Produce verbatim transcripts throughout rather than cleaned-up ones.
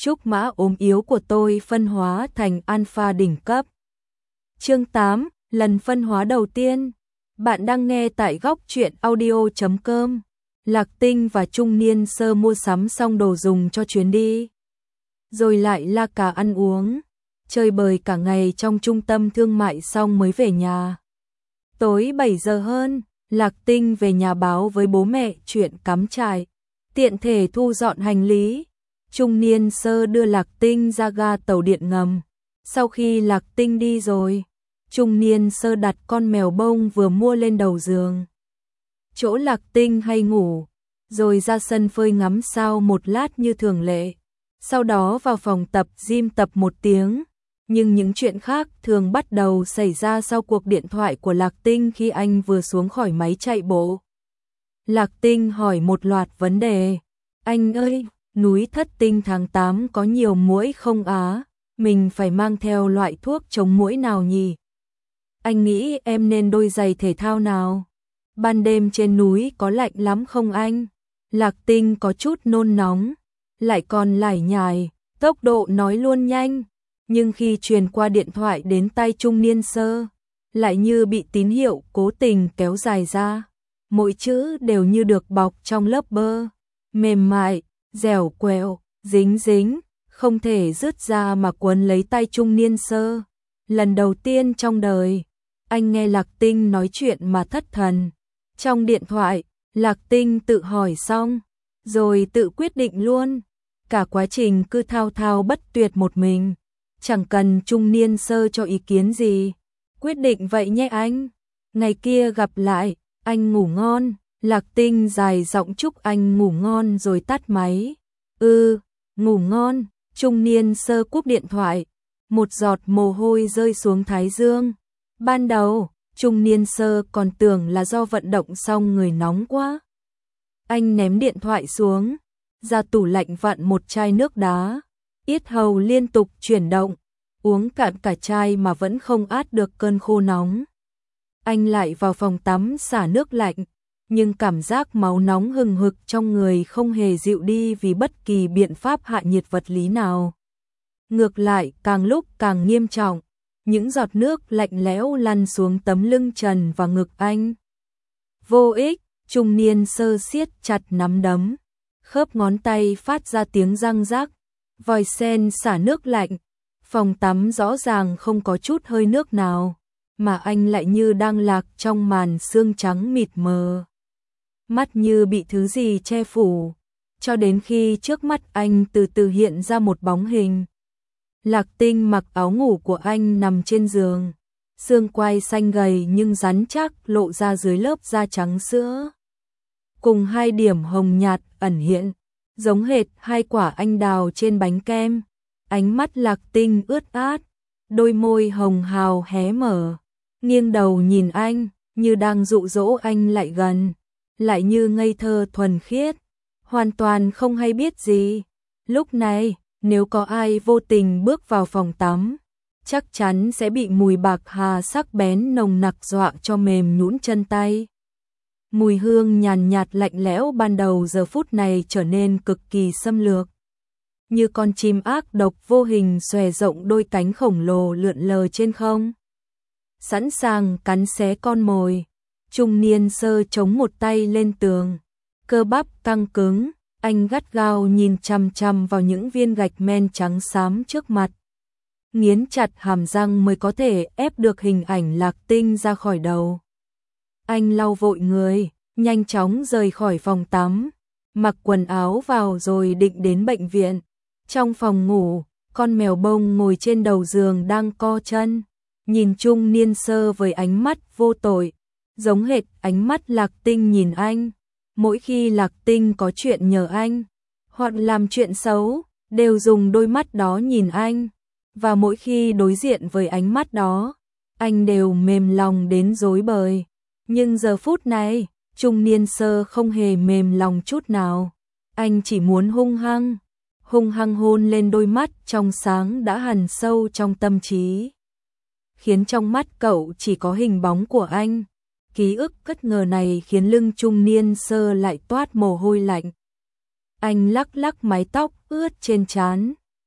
Chúc mã ốm yếu của tôi phân hóa thành alpha đỉnh cấp. Chương tám, lần phân hóa đầu tiên. Bạn đang nghe tại góc truyện audio chấm com. Lạc Tinh và Trung Niên Sơ mua sắm xong đồ dùng cho chuyến đi. Rồi lại la cà ăn uống, chơi bời cả ngày trong trung tâm thương mại xong mới về nhà. Tối bảy giờ hơn, Lạc Tinh về nhà báo với bố mẹ chuyện cắm trại, tiện thể thu dọn hành lý. Trung Niên Sơ đưa Lạc Tinh ra ga tàu điện ngầm. Sau khi Lạc Tinh đi rồi, Trung Niên Sơ đặt con mèo bông vừa mua lên đầu giường, chỗ Lạc Tinh hay ngủ, rồi ra sân phơi ngắm sao một lát như thường lệ. Sau đó vào phòng tập gym tập một tiếng. Nhưng những chuyện khác thường bắt đầu xảy ra sau cuộc điện thoại của Lạc Tinh khi anh vừa xuống khỏi máy chạy bộ. Lạc Tinh hỏi một loạt vấn đề. Anh ơi, núi Thất Tinh tháng tám có nhiều muỗi không á? Mình phải mang theo loại thuốc chống muỗi nào nhỉ? Anh nghĩ em nên đôi giày thể thao nào? Ban đêm trên núi có lạnh lắm không anh? Lạc Tinh có chút nôn nóng, lại còn lải nhải, tốc độ nói luôn nhanh. Nhưng khi truyền qua điện thoại đến tay Trung Niên Sơ, lại như bị tín hiệu cố tình kéo dài ra. Mỗi chữ đều như được bọc trong lớp bơ, mềm mại, dẻo quẹo, dính dính, không thể dứt ra mà quấn lấy tay Trung Niên Sơ. Lần đầu tiên trong đời, anh nghe Lạc Tinh nói chuyện mà thất thần. Trong điện thoại, Lạc Tinh tự hỏi xong, rồi tự quyết định luôn. Cả quá trình cứ thao thao bất tuyệt một mình, chẳng cần Trung Niên Sơ cho ý kiến gì. Quyết định vậy nhé anh. Ngày kia gặp lại, anh ngủ ngon. Lạc Tinh dài giọng chúc anh ngủ ngon rồi tắt máy. Ừ, ngủ ngon. Trung Niên Sơ cúp điện thoại. Một giọt mồ hôi rơi xuống thái dương. Ban đầu, Trung Niên Sơ còn tưởng là do vận động xong người nóng quá. Anh ném điện thoại xuống, ra tủ lạnh vặn một chai nước đá. Yết hầu liên tục chuyển động, uống cạn cả chai mà vẫn không át được cơn khô nóng. Anh lại vào phòng tắm xả nước lạnh, nhưng cảm giác máu nóng hừng hực trong người không hề dịu đi vì bất kỳ biện pháp hạ nhiệt vật lý nào. Ngược lại, càng lúc càng nghiêm trọng, những giọt nước lạnh lẽo lăn xuống tấm lưng trần và ngực anh. Vô ích, Trung Niên Sơ siết chặt nắm đấm, khớp ngón tay phát ra tiếng răng rắc. Vòi sen xả nước lạnh, phòng tắm rõ ràng không có chút hơi nước nào, mà anh lại như đang lạc trong màn sương trắng mịt mờ. Mắt như bị thứ gì che phủ, cho đến khi trước mắt anh từ từ hiện ra một bóng hình. Lạc Tinh mặc áo ngủ của anh nằm trên giường, xương quai xanh gầy nhưng rắn chắc lộ ra dưới lớp da trắng sữa, cùng hai điểm hồng nhạt ẩn hiện, giống hệt hai quả anh đào trên bánh kem. Ánh mắt Lạc Tinh ướt át, đôi môi hồng hào hé mở, nghiêng đầu nhìn anh, như đang dụ dỗ anh lại gần, lại như ngây thơ thuần khiết, hoàn toàn không hay biết gì. Lúc này, nếu có ai vô tình bước vào phòng tắm, chắc chắn sẽ bị mùi bạc hà sắc bén nồng nặc dọa cho mềm nhũn chân tay. Mùi hương nhàn nhạt lạnh lẽo ban đầu giờ phút này trở nên cực kỳ xâm lược. Như con chim ác độc vô hình xòe rộng đôi cánh khổng lồ lượn lờ trên không, sẵn sàng cắn xé con mồi. Trung Niên Sơ chống một tay lên tường, cơ bắp căng cứng, anh gắt gao nhìn chằm chằm vào những viên gạch men trắng xám trước mặt. Nghiến chặt hàm răng mới có thể ép được hình ảnh Lạc Tinh ra khỏi đầu. Anh lau vội người, nhanh chóng rời khỏi phòng tắm, mặc quần áo vào rồi định đến bệnh viện. Trong phòng ngủ, con mèo bông ngồi trên đầu giường đang co chân, nhìn Trung Niên Sơ với ánh mắt vô tội, giống hệt ánh mắt Lạc Tinh nhìn anh. Mỗi khi Lạc Tinh có chuyện nhờ anh, hoặc làm chuyện xấu, đều dùng đôi mắt đó nhìn anh. Và mỗi khi đối diện với ánh mắt đó, anh đều mềm lòng đến rối bời. Nhưng giờ phút này, Trung Niên Sơ không hề mềm lòng chút nào. Anh chỉ muốn hung hăng, hung hăng hôn lên đôi mắt trong sáng đã hằn sâu trong tâm trí, khiến trong mắt cậu chỉ có hình bóng của anh. Ký ức bất ngờ này khiến lưng Trung Niên Sơ lại toát mồ hôi lạnh. Anh lắc lắc mái tóc ướt trên trán,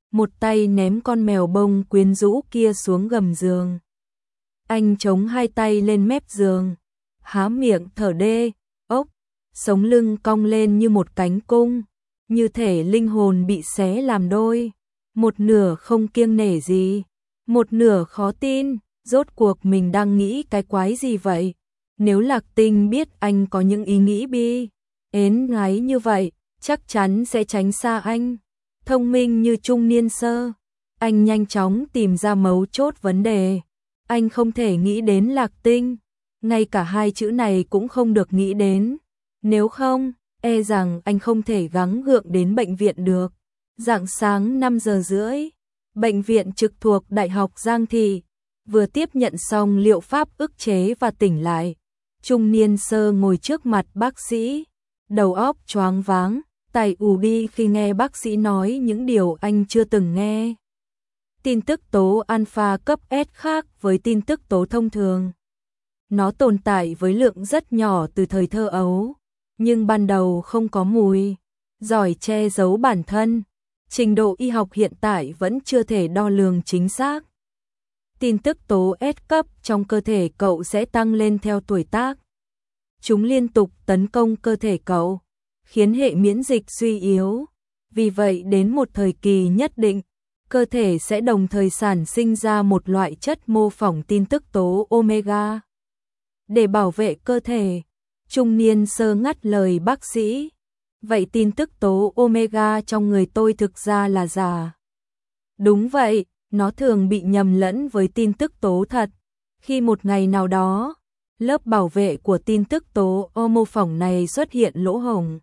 một tay ném con mèo bông quyến rũ kia xuống gầm giường. Anh chống hai tay lên mép giường, há miệng thở đê, ốc, sống lưng cong lên như một cánh cung, như thể linh hồn bị xé làm đôi, một nửa không kiêng nể gì, một nửa khó tin, rốt cuộc mình đang nghĩ cái quái gì vậy? Nếu Lạc Tinh biết anh có những ý nghĩ bi, ến ngái như vậy, chắc chắn sẽ tránh xa anh. Thông minh như trung niên sơ, anh nhanh chóng tìm ra mấu chốt vấn đề. Anh không thể nghĩ đến Lạc Tinh, ngay cả hai chữ này cũng không được nghĩ đến. Nếu không, e rằng anh không thể gắng gượng đến bệnh viện được. Rạng sáng năm giờ rưỡi, bệnh viện trực thuộc Đại học Giang Thị, vừa tiếp nhận xong liệu pháp ức chế và tỉnh lại. Trung niên sơ ngồi trước mặt bác sĩ, đầu óc choáng váng, tai ù đi khi nghe bác sĩ nói những điều anh chưa từng nghe. Tin tức tố alpha cấp S khác với tin tức tố thông thường. Nó tồn tại với lượng rất nhỏ từ thời thơ ấu, nhưng ban đầu không có mùi, giỏi che giấu bản thân. Trình độ y học hiện tại vẫn chưa thể đo lường chính xác. Tin tức tố S cấp trong cơ thể cậu sẽ tăng lên theo tuổi tác. Chúng liên tục tấn công cơ thể cậu, khiến hệ miễn dịch suy yếu. Vì vậy đến một thời kỳ nhất định, cơ thể sẽ đồng thời sản sinh ra một loại chất mô phỏng tin tức tố omega. Để bảo vệ cơ thể, trung niên sơ ngắt lời bác sĩ. Vậy tin tức tố omega trong người tôi thực ra là giả. Đúng vậy, nó thường bị nhầm lẫn với tin tức tố thật. Khi một ngày nào đó, lớp bảo vệ của tin tức tố mô phỏng này xuất hiện lỗ hổng.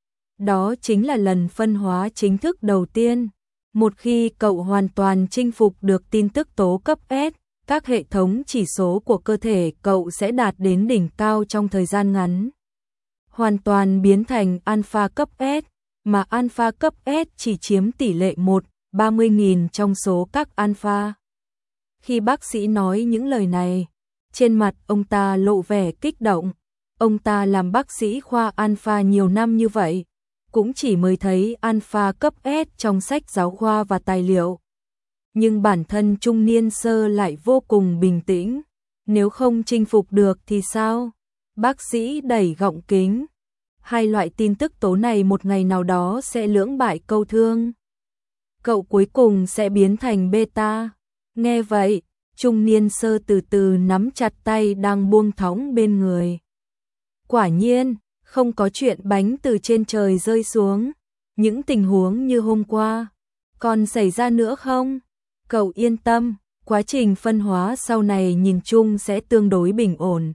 Đó chính là lần phân hóa chính thức đầu tiên. Một khi cậu hoàn toàn chinh phục được tin tức tố cấp S, các hệ thống chỉ số của cơ thể cậu sẽ đạt đến đỉnh cao trong thời gian ngắn. Hoàn toàn biến thành alpha cấp S, mà alpha cấp S chỉ chiếm tỷ lệ một, ba mươi nghìn trong số các alpha. Khi bác sĩ nói những lời này, trên mặt ông ta lộ vẻ kích động. Ông ta làm bác sĩ khoa alpha nhiều năm như vậy, cũng chỉ mới thấy alpha cấp S trong sách giáo khoa và tài liệu. Nhưng bản thân trung niên sơ lại vô cùng bình tĩnh. Nếu không chinh phục được thì sao? Bác sĩ đẩy gọng kính. Hai loại tin tức tố này một ngày nào đó sẽ lưỡng bại câu thương. Cậu cuối cùng sẽ biến thành beta. Nghe vậy, trung niên sơ từ từ nắm chặt tay đang buông thõng bên người. Quả nhiên, không có chuyện bánh từ trên trời rơi xuống. Những tình huống như hôm qua còn xảy ra nữa không? Cậu yên tâm, quá trình phân hóa sau này nhìn chung sẽ tương đối bình ổn.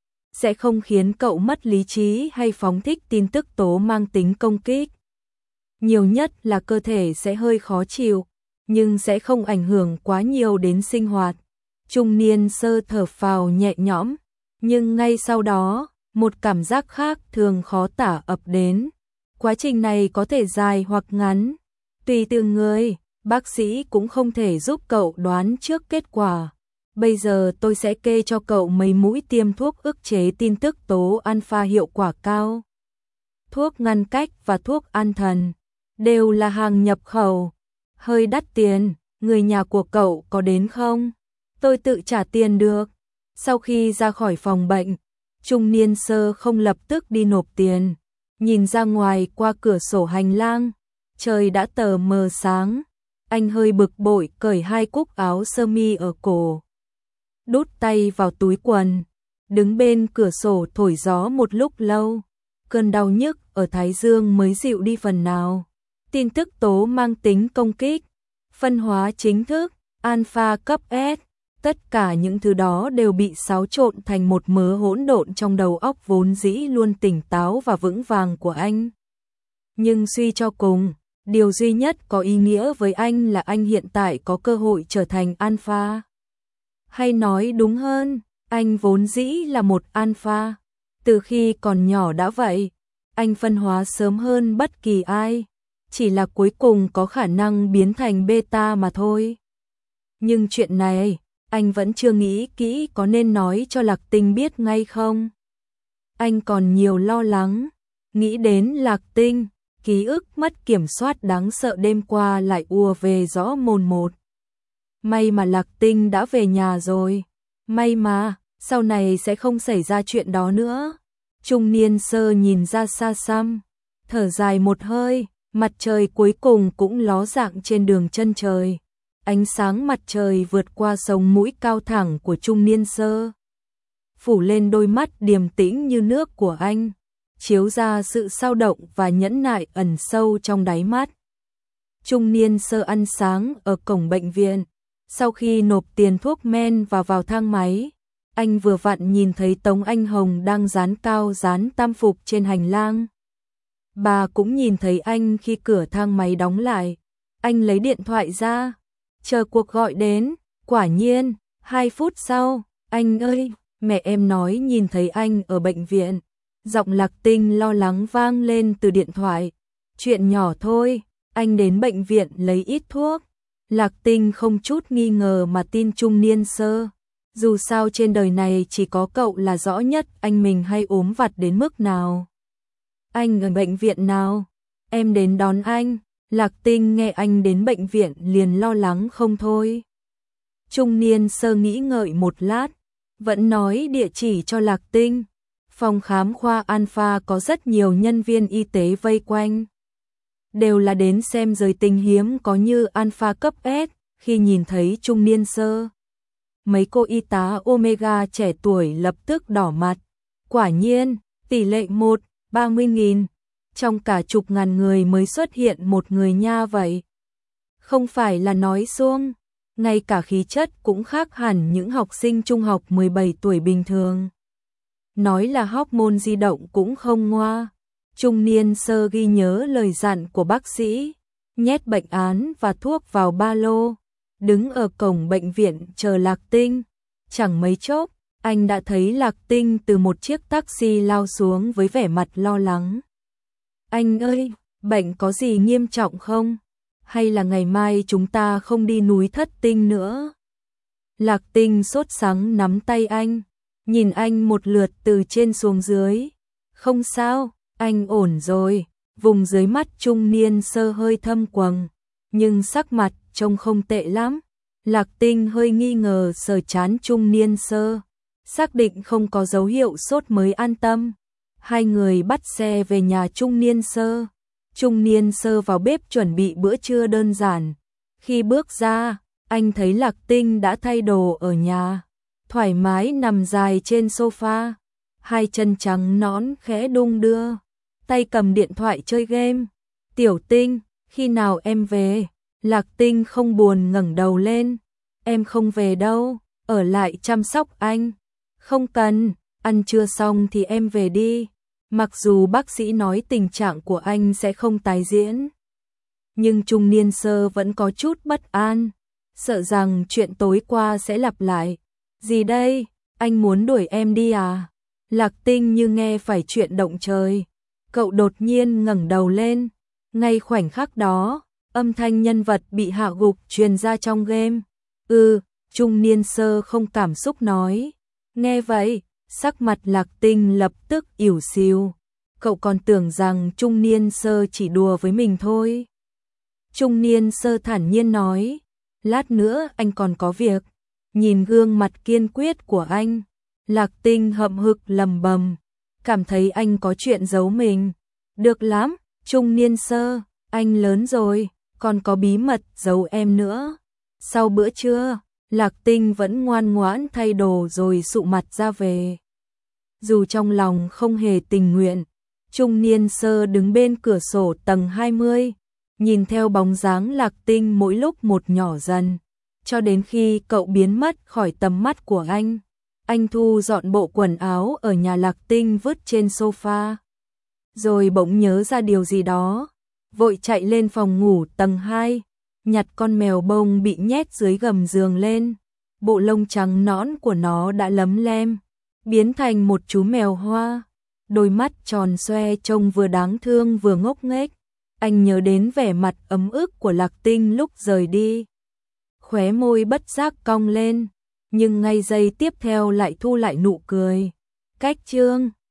Sẽ không khiến cậu mất lý trí hay phóng thích tin tức tố mang tính công kích. Nhiều nhất là cơ thể sẽ hơi khó chịu, nhưng sẽ không ảnh hưởng quá nhiều đến sinh hoạt. Trung niên sơ thở phào nhẹ nhõm, nhưng ngay sau đó, một cảm giác khác thường khó tả ập đến. Quá trình này có thể dài hoặc ngắn, tùy từng người, bác sĩ cũng không thể giúp cậu đoán trước kết quả. Bây giờ tôi sẽ kê cho cậu mấy mũi tiêm thuốc ức chế tin tức tố alpha hiệu quả cao. Thuốc ngăn cách và thuốc an thần đều là hàng nhập khẩu, hơi đắt tiền. Người nhà của cậu có đến không? Tôi tự trả tiền được. Sau khi ra khỏi phòng bệnh, trung niên sơ không lập tức đi nộp tiền. Nhìn ra ngoài qua cửa sổ hành lang, trời đã tờ mờ sáng. Anh hơi bực bội cởi hai cúc áo sơ mi ở cổ, đút tay vào túi quần, đứng bên cửa sổ thổi gió một lúc lâu. Cơn đau nhức ở thái dương mới dịu đi phần nào. Tin tức tố mang tính công kích, phân hóa chính thức, alpha cấp S, tất cả những thứ đó đều bị xáo trộn thành một mớ hỗn độn trong đầu óc vốn dĩ luôn tỉnh táo và vững vàng của anh. Nhưng suy cho cùng, điều duy nhất có ý nghĩa với anh là anh hiện tại có cơ hội trở thành alpha. Hay nói đúng hơn, anh vốn dĩ là một alpha. Từ khi còn nhỏ đã vậy, anh phân hóa sớm hơn bất kỳ ai, chỉ là cuối cùng có khả năng biến thành beta mà thôi. Nhưng chuyện này, anh vẫn chưa nghĩ kỹ có nên nói cho Lạc Tinh biết ngay không. Anh còn nhiều lo lắng, nghĩ đến Lạc Tinh, ký ức mất kiểm soát đáng sợ đêm qua lại ùa về rõ mồn một. May mà Lạc Tinh đã về nhà rồi. May mà, sau này sẽ không xảy ra chuyện đó nữa. Trung niên sơ nhìn ra xa xăm, thở dài một hơi, mặt trời cuối cùng cũng ló dạng trên đường chân trời. Ánh sáng mặt trời vượt qua sống mũi cao thẳng của trung niên sơ, phủ lên đôi mắt điềm tĩnh như nước của anh, chiếu ra sự sao động và nhẫn nại ẩn sâu trong đáy mắt. Trung niên sơ ăn sáng ở cổng bệnh viện, sau khi nộp tiền thuốc men và vào thang máy, anh vừa vặn nhìn thấy Tống Anh Hồng đang dán cao dán tam phục trên hành lang. Bà cũng nhìn thấy anh khi cửa thang máy đóng lại. Anh lấy điện thoại ra, chờ cuộc gọi đến. Quả nhiên, hai phút sau, anh ơi, mẹ em nói nhìn thấy anh ở bệnh viện. Giọng Lạc Tinh lo lắng vang lên từ điện thoại. Chuyện nhỏ thôi, anh đến bệnh viện lấy ít thuốc. Lạc Tinh không chút nghi ngờ mà tin trung niên sơ. Dù sao trên đời này chỉ có cậu là rõ nhất anh mình hay ốm vặt đến mức nào. Anh ở bệnh viện nào? Em đến đón anh. Lạc Tinh nghe anh đến bệnh viện liền lo lắng không thôi. Trung niên sơ nghĩ ngợi một lát, vẫn nói địa chỉ cho Lạc Tinh. Phòng khám khoa Alpha có rất nhiều nhân viên y tế vây quanh. Đều là đến xem giới tình hiếm có như Alpha cấp S. Khi nhìn thấy trung niên sơ, mấy cô y tá Omega trẻ tuổi lập tức đỏ mặt. Quả nhiên, tỷ lệ một, ba mươi nghìn. Trong cả chục ngàn người mới xuất hiện một người nha vậy. Không phải là nói suông, ngay cả khí chất cũng khác hẳn những học sinh trung học mười bảy tuổi bình thường. Nói là hormone di động cũng không ngoa. Trung niên sơ ghi nhớ lời dặn của bác sĩ, nhét bệnh án và thuốc vào ba lô, đứng ở cổng bệnh viện chờ Lạc Tinh. Chẳng mấy chốc, anh đã thấy Lạc Tinh từ một chiếc taxi lao xuống với vẻ mặt lo lắng. Anh ơi, bệnh có gì nghiêm trọng không? Hay là ngày mai chúng ta không đi núi Thất Tinh nữa? Lạc Tinh sốt sắng nắm tay anh, nhìn anh một lượt từ trên xuống dưới. Không sao, anh ổn rồi. Vùng dưới mắt trung niên sơ hơi thâm quầng, nhưng sắc mặt trông không tệ lắm. Lạc Tinh hơi nghi ngờ sờ trán trung niên sơ, xác định không có dấu hiệu sốt mới an tâm. Hai người bắt xe về nhà trung niên sơ. Trung niên sơ vào bếp chuẩn bị bữa trưa đơn giản. Khi bước ra, anh thấy Lạc Tinh đã thay đồ ở nhà, thoải mái nằm dài trên sofa, hai chân trắng nõn khẽ đung đưa, tay cầm điện thoại chơi game. Tiểu Tinh, khi nào em về? Lạc Tinh không buồn ngẩng đầu lên. Em không về đâu, ở lại chăm sóc anh. Không cần, ăn trưa xong thì em về đi. Mặc dù bác sĩ nói tình trạng của anh sẽ không tái diễn, nhưng trung niên sơ vẫn có chút bất an, sợ rằng chuyện tối qua sẽ lặp lại. Gì đây? Anh muốn đuổi em đi à? Lạc Tinh như nghe phải chuyện động trời. Cậu đột nhiên ngẩng đầu lên. Ngay khoảnh khắc đó, âm thanh nhân vật bị hạ gục truyền ra trong game. Ừ, trung niên sơ không cảm xúc nói. Nghe vậy, sắc mặt Lạc Tinh lập tức ỉu xìu. Cậu còn tưởng rằng trung niên sơ chỉ đùa với mình thôi. Trung niên sơ thản nhiên nói. Lát nữa anh còn có việc. Nhìn gương mặt kiên quyết của anh, Lạc Tinh hậm hực lầm bầm, cảm thấy anh có chuyện giấu mình. Được lắm, trung niên sơ, anh lớn rồi, còn có bí mật giấu em nữa. Sau bữa trưa, Lạc Tinh vẫn ngoan ngoãn thay đồ rồi sụ mặt ra về. Dù trong lòng không hề tình nguyện, trung niên sơ đứng bên cửa sổ tầng hai mươi, nhìn theo bóng dáng Lạc Tinh mỗi lúc một nhỏ dần, cho đến khi cậu biến mất khỏi tầm mắt của anh. Anh thu dọn bộ quần áo ở nhà Lạc Tinh vứt trên sofa, rồi bỗng nhớ ra điều gì đó, vội chạy lên phòng ngủ tầng hai, nhặt con mèo bông bị nhét dưới gầm giường lên. Bộ lông trắng nõn của nó đã lấm lem, biến thành một chú mèo hoa, đôi mắt tròn xoe trông vừa đáng thương vừa ngốc nghếch. Anh nhớ đến vẻ mặt ấm ức của Lạc Tinh lúc rời đi, khóe môi bất giác cong lên, nhưng ngay giây tiếp theo lại thu lại nụ cười. Cách chương